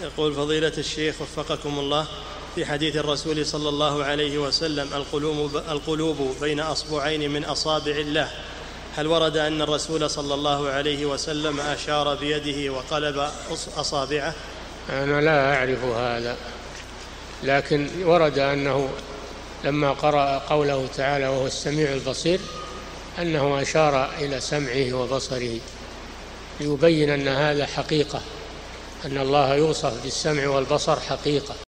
يقول فضيلة الشيخ وفقكم الله، في حديث الرسول صلى الله عليه وسلم القلوب بين أصبعين من أصابع الله، هل ورد أن الرسول صلى الله عليه وسلم أشار بيده وقلب أصابعه؟ أنا لا أعرف هذا، لكن ورد أنه لما قرأ قوله تعالى وهو السميع البصير أنه أشار إلى سمعه وبصره ليبين أن هذا حقيقة، أن الله يوصف بالسمع والبصر حقيقة.